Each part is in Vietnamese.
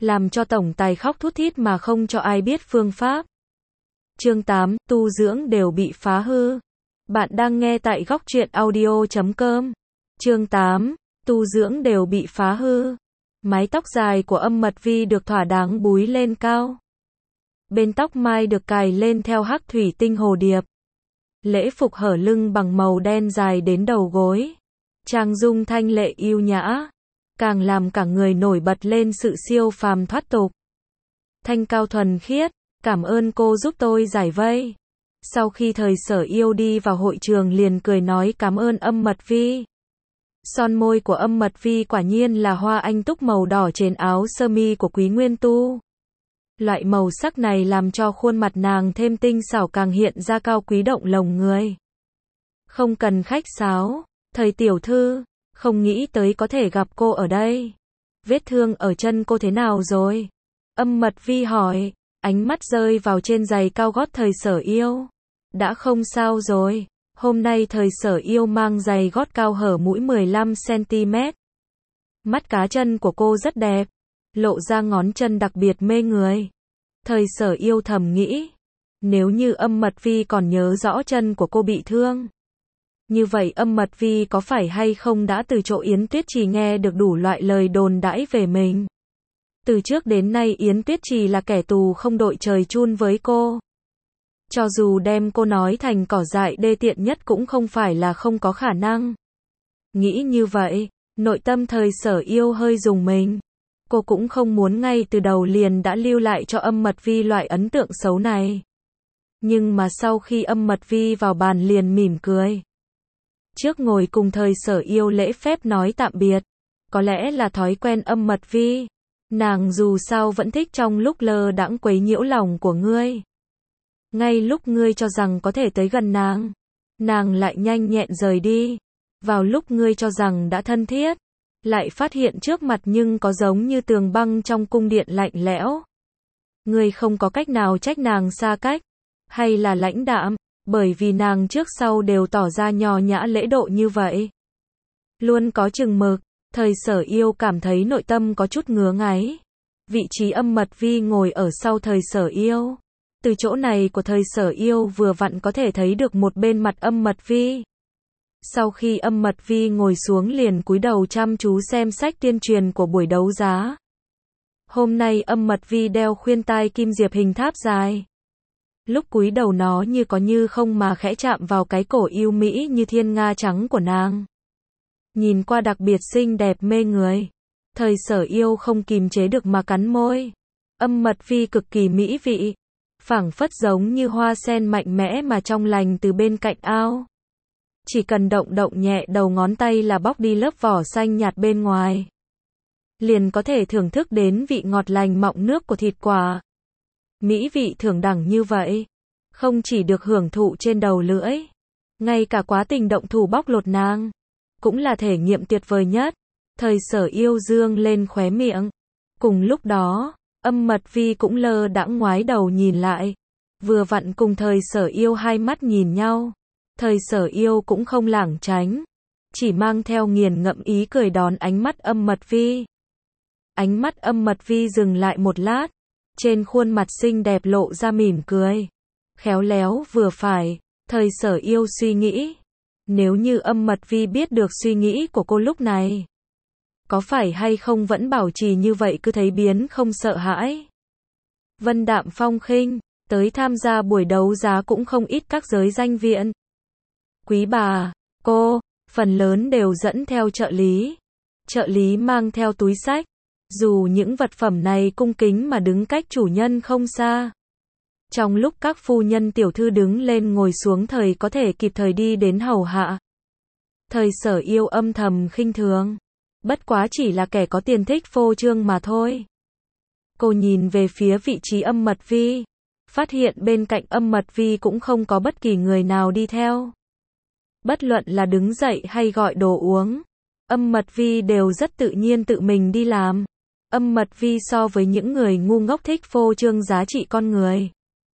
làm cho tổng tài khóc thút thít mà không cho ai biết phương pháp. Chương 8, tu dưỡng đều bị phá hư. Bạn đang nghe tại góc truyện audio.com. Chương 8, tu dưỡng đều bị phá hư. Mái tóc dài của Âm Mật Vi được thỏa đáng búi lên cao. Bên tóc mai được cài lên theo hắc thủy tinh hồ điệp. Lễ phục hở lưng bằng màu đen dài đến đầu gối. Trang dung thanh lệ yêu nhã, càng làm cả người nổi bật lên sự siêu phàm thoát tục. Thanh cao thuần khiết, cảm ơn cô giúp tôi giải vây. Sau khi Thời Sở Yêu đi vào hội trường liền cười nói cảm ơn Âm Mật Vi. Son môi của Âm Mật Vi quả nhiên là hoa anh túc màu đỏ trên áo sơ mi của Quý Nguyên Tu. Loại màu sắc này làm cho khuôn mặt nàng thêm tinh xảo, càng hiện ra cao quý động lòng người. Không cần khách sáo, Thời tiểu thư, không nghĩ tới có thể gặp cô ở đây. Vết thương ở chân cô thế nào rồi? Âm Mật Vi hỏi, ánh mắt rơi vào trên giày cao gót Thời Sở Yêu. Đã không sao rồi, hôm nay Thời Sở Yêu mang giày gót cao hở mũi 15cm. Mắt cá chân của cô rất đẹp, lộ ra ngón chân đặc biệt mê người. Thời Sở Yêu thầm nghĩ, nếu như Âm Mật Vi còn nhớ rõ chân của cô bị thương, như vậy Âm Mật Vi có phải hay không đã từ chỗ Yến Tuyết Trì nghe được đủ loại lời đồn đãi về mình. Từ trước đến nay Yến Tuyết Trì là kẻ tù không đội trời chung với cô. Cho dù đem cô nói thành cỏ dại đê tiện nhất cũng không phải là không có khả năng. Nghĩ như vậy, nội tâm Thời Sở Yêu hơi rùng mình. Cô cũng không muốn ngay từ đầu liền đã lưu lại cho Âm Mật Vi loại ấn tượng xấu này. Nhưng mà sau khi Âm Mật Vi vào bàn liền mỉm cười. Trước ngồi cùng Thời Sở Yêu lễ phép nói tạm biệt. Có lẽ là thói quen Âm Mật Vi. Nàng dù sao vẫn thích trong lúc lơ đãng quấy nhiễu lòng của ngươi. Ngay lúc ngươi cho rằng có thể tới gần nàng, nàng lại nhanh nhẹn rời đi. Vào lúc ngươi cho rằng đã thân thiết, lại phát hiện trước mặt nhưng có giống như tường băng trong cung điện lạnh lẽo. Ngươi không có cách nào trách nàng xa cách, hay là lãnh đạm, bởi vì nàng trước sau đều tỏ ra nho nhã lễ độ như vậy. Luôn có chừng mực, Thời Sở Yêu cảm thấy nội tâm có chút ngứa ngáy. Vị trí Âm Mật Vi ngồi ở sau Thời Sở Yêu. Từ chỗ này của Thời Sở Yêu vừa vặn có thể thấy được một bên mặt Âm Mật Vi. Sau khi Âm Mật Vi ngồi xuống liền cúi đầu chăm chú xem sách tuyên truyền của buổi đấu giá. Hôm nay Âm Mật Vi đeo khuyên tai kim diệp hình tháp dài. Lúc cúi đầu nó như có như không mà khẽ chạm vào cái cổ yêu mỹ như thiên nga trắng của nàng. Nhìn qua đặc biệt xinh đẹp mê người. Thời Sở Yêu không kìm chế được mà cắn môi. Âm Mật Vi cực kỳ mỹ vị, phảng phất giống như hoa sen mạnh mẽ mà trong lành từ bên cạnh ao. Chỉ cần động động nhẹ đầu ngón tay là bóc đi lớp vỏ xanh nhạt bên ngoài, liền có thể thưởng thức đến vị ngọt lành mọng nước của thịt quả. Mỹ vị thượng đẳng như vậy, không chỉ được hưởng thụ trên đầu lưỡi, ngay cả quá trình động thủ bóc lột nàng, cũng là thể nghiệm tuyệt vời nhất. Thời Sở Yêu dương lên khóe miệng. Cùng lúc đó, Âm Mật Vi cũng lơ đãng ngoái đầu nhìn lại. Vừa vặn cùng Thời Sở Yêu hai mắt nhìn nhau. Thời Sở Yêu cũng không lảng tránh, chỉ mang theo nghiền ngẫm ý cười đón ánh mắt Âm Mật Vi. Ánh mắt Âm Mật Vi dừng lại một lát, trên khuôn mặt xinh đẹp lộ ra mỉm cười. Khéo léo vừa phải, Thời Sở Yêu suy nghĩ. Nếu như Âm Mật Vi biết được suy nghĩ của cô lúc này, có phải hay không vẫn bảo trì như vậy cứ thấy biến không sợ hãi. Vân đạm phong khinh, tới tham gia buổi đấu giá cũng không ít các giới danh viện. Quý bà, cô, phần lớn đều dẫn theo trợ lý. Trợ lý mang theo túi xách. Dù những vật phẩm này cung kính mà đứng cách chủ nhân không xa. Trong lúc các phu nhân tiểu thư đứng lên ngồi xuống thời có thể kịp thời đi đến hầu hạ. Thời Sở Yêu âm thầm khinh thường. Bất quá chỉ là kẻ có tiền thích phô trương mà thôi. Cô nhìn về phía vị trí Âm Mật Vi, phát hiện bên cạnh Âm Mật Vi cũng không có bất kỳ người nào đi theo. Bất luận là đứng dậy hay gọi đồ uống, Âm Mật Vi đều rất tự nhiên tự mình đi làm. Âm Mật Vi so với những người ngu ngốc thích phô trương giá trị con người,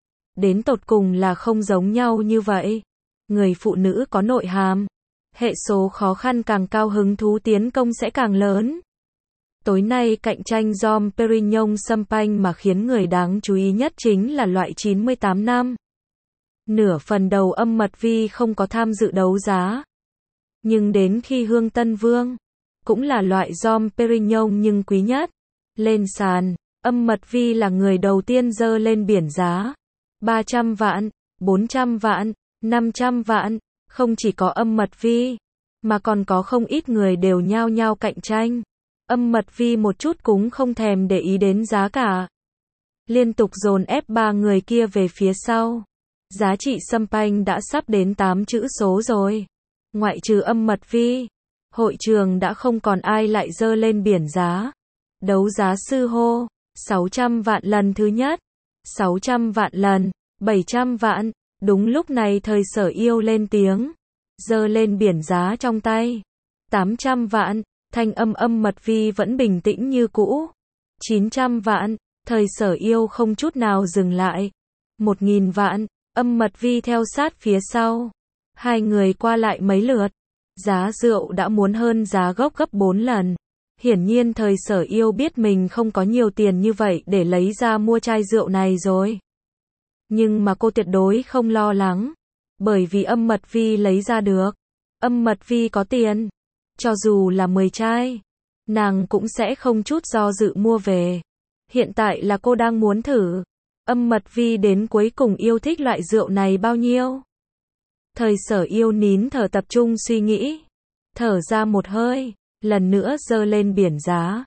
đến tột cùng là không giống nhau như vậy. Người phụ nữ có nội hàm, hệ số khó khăn càng cao hứng thú tiến công sẽ càng lớn. Tối nay cạnh tranh Dom Perignon Champagne mà khiến người đáng chú ý nhất chính là loại 98 năm. Nửa phần đầu Âm Mật Vi không có tham dự đấu giá. Nhưng đến khi Hương Tân Vương, cũng là loại Dom Perignon nhưng quý nhất, lên sàn, Âm Mật Vi là người đầu tiên dơ lên biển giá. 300 vạn, 400 vạn, 500 vạn, không chỉ có Âm Mật Vi, mà còn có không ít người đều nhao nhao cạnh tranh. Âm Mật Vi một chút cũng không thèm để ý đến giá cả. Liên tục dồn ép ba người kia về phía sau. Giá trị champagne đã sắp đến 8 chữ số rồi. Ngoại trừ Âm Mật Vi, hội trường đã không còn ai lại dơ lên biển giá. Đấu giá sư hô, 600 vạn lần thứ nhất, 600 vạn lần, 700 vạn. Đúng lúc này Thời Sở Yêu lên tiếng, dơ lên biển giá trong tay. 800 vạn, thanh âm Âm Mật Vi vẫn bình tĩnh như cũ. 900 vạn, Thời Sở Yêu không chút nào dừng lại. 1.000 vạn, Âm Mật Vi theo sát phía sau. Hai người qua lại mấy lượt. Giá rượu đã muốn hơn giá gốc gấp 4 lần. Hiển nhiên Thời Sở Yêu biết mình không có nhiều tiền như vậy để lấy ra mua chai rượu này rồi. Nhưng mà cô tuyệt đối không lo lắng. Bởi vì Âm Mật Vi lấy ra được. Âm Mật Vi có tiền. Cho dù là 10 chai, nàng cũng sẽ không chút do dự mua về. Hiện tại là cô đang muốn thử. Âm Mật Vi đến cuối cùng yêu thích loại rượu này bao nhiêu? Thời Sở Yêu nín thở tập trung suy nghĩ. Thở ra một hơi, lần nữa dơ lên biển giá.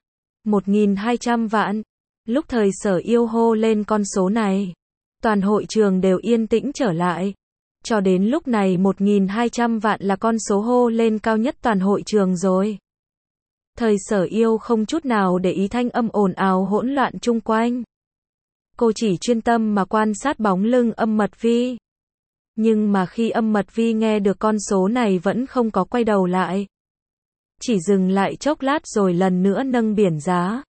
1.200 vạn. Lúc Thời Sở Yêu hô lên con số này, toàn hội trường đều yên tĩnh trở lại. Cho đến lúc này 1.200 vạn là con số hô lên cao nhất toàn hội trường rồi. Thời Sở Yêu không chút nào để ý thanh âm ồn ào hỗn loạn chung quanh. Cô chỉ chuyên tâm mà quan sát bóng lưng Âm Mật Vi. Nhưng mà khi Âm Mật Vi nghe được con số này vẫn không có quay đầu lại. Chỉ dừng lại chốc lát rồi lần nữa nâng biển giá.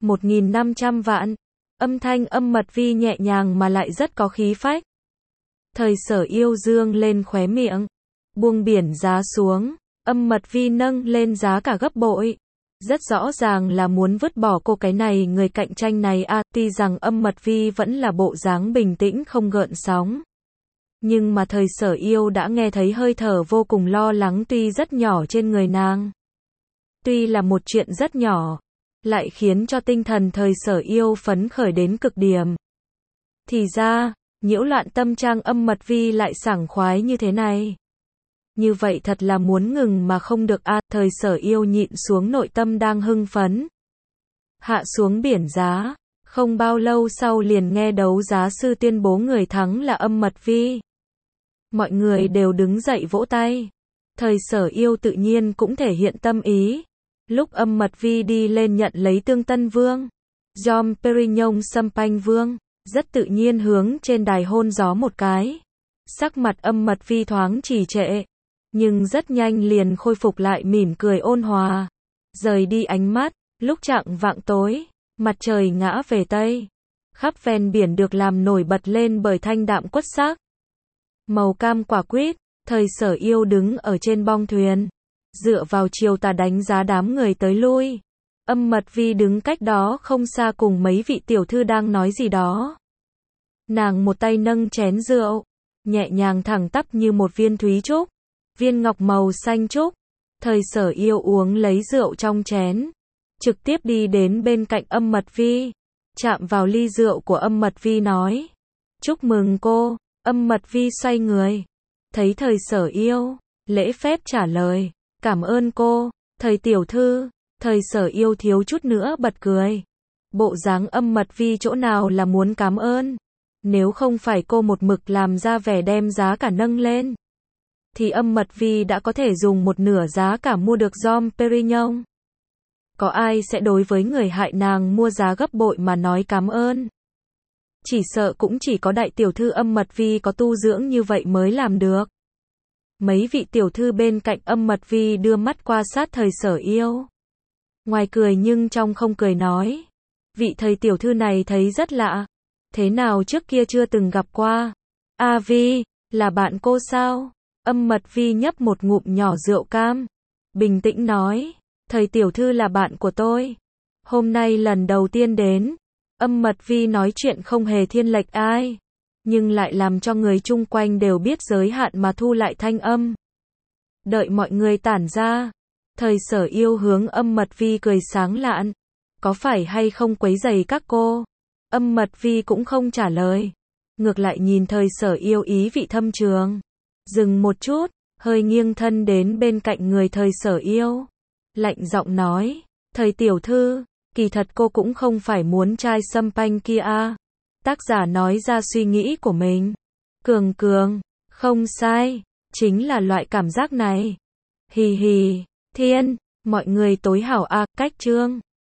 1.500 vạn. Âm thanh Âm Mật Vi nhẹ nhàng mà lại rất có khí phách. Thời Sở Yêu dương lên khóe miệng, buông biển giá xuống. Âm Mật Vi nâng lên giá cả gấp bội. Rất rõ ràng là muốn vứt bỏ cô cái này người cạnh tranh này à. Tuy rằng Âm Mật Vi vẫn là bộ dáng bình tĩnh không gợn sóng. Nhưng mà Thời Sở Yêu đã nghe thấy hơi thở vô cùng lo lắng tuy rất nhỏ trên người nàng. Tuy là một chuyện rất nhỏ, lại khiến cho tinh thần Thời Sở Yêu phấn khởi đến cực điểm. Thì ra, nhiễu loạn tâm trạng Âm Mật Vi lại sảng khoái như thế này. Như vậy thật là muốn ngừng mà không được à. Thời Sở Yêu nhịn xuống nội tâm đang hưng phấn. Hạ xuống biển giá. Không bao lâu sau liền nghe đấu giá sư tuyên bố người thắng là Âm Mật Vi. Mọi người đều đứng dậy vỗ tay. Thời Sở Yêu tự nhiên cũng thể hiện tâm ý. Lúc Âm Mật Vi đi lên nhận lấy Tương Tân Vương, Dom Perignon Champagne Vương, rất tự nhiên hướng trên đài hôn gió một cái. Sắc mặt Âm Mật Vi thoáng trì trệ, nhưng rất nhanh liền khôi phục lại mỉm cười ôn hòa. Rời đi ánh mắt, lúc chạng vạng tối, mặt trời ngã về Tây. Khắp ven biển được làm nổi bật lên bởi thanh đạm quất sắc. Màu cam quả quýt, Thời Sở Yêu đứng ở trên bong thuyền. Dựa vào chiều tà đánh giá đám người tới lui. Âm Mật Vi đứng cách đó không xa cùng mấy vị tiểu thư đang nói gì đó. Nàng một tay nâng chén rượu, nhẹ nhàng thẳng tắp như một viên thúy trúc, viên ngọc màu xanh trúc. Thời Sở Yêu uống lấy rượu trong chén, trực tiếp đi đến bên cạnh Âm Mật Vi, chạm vào ly rượu của Âm Mật Vi nói: "Chúc mừng cô." Âm Mật Vi xoay người, thấy Thời Sở Yêu, lễ phép trả lời: "Cảm ơn cô, Thời tiểu thư." Thời Sở Yêu thiếu chút nữa bật cười. Bộ dáng Âm Mật Vi chỗ nào là muốn cảm ơn. Nếu không phải cô một mực làm ra vẻ đem giá cả nâng lên, thì Âm Mật Vi đã có thể dùng một nửa giá cả mua được Dom Perignon. Có ai sẽ đối với người hại nàng mua giá gấp bội mà nói cảm ơn? Chỉ sợ cũng chỉ có đại tiểu thư Âm Mật Vi có tu dưỡng như vậy mới làm được. Mấy vị tiểu thư bên cạnh Âm Mật Vi đưa mắt qua sát Thời Sở Yêu. Ngoài cười nhưng trong không cười nói: "Vị Thời tiểu thư này thấy rất lạ. Thế nào trước kia chưa từng gặp qua?" "A Vi, là bạn cô sao?" Âm Mật Vi nhấp một ngụm nhỏ rượu cam, bình tĩnh nói: "Thời tiểu thư là bạn của tôi." Hôm nay lần đầu tiên đến, Âm Mật Vi nói chuyện không hề thiên lệch ai, nhưng lại làm cho người chung quanh đều biết giới hạn mà thu lại thanh âm. Đợi mọi người tản ra, Thời Sở Yêu hướng Âm Mật Vi cười sáng lạn. Có phải hay không quấy rầy các cô? Âm Mật Vi cũng không trả lời. Ngược lại nhìn Thời Sở Yêu ý vị thâm trường. Dừng một chút, hơi nghiêng thân đến bên cạnh người Thời Sở Yêu. Lạnh giọng nói, Thời tiểu thư, kỳ thật cô cũng không phải muốn chai sâm panh kia à. Tác giả nói ra suy nghĩ của mình. Cường cường, không sai, chính là loại cảm giác này. Hì hì, thiên, mọi người tối hảo à, cách chương.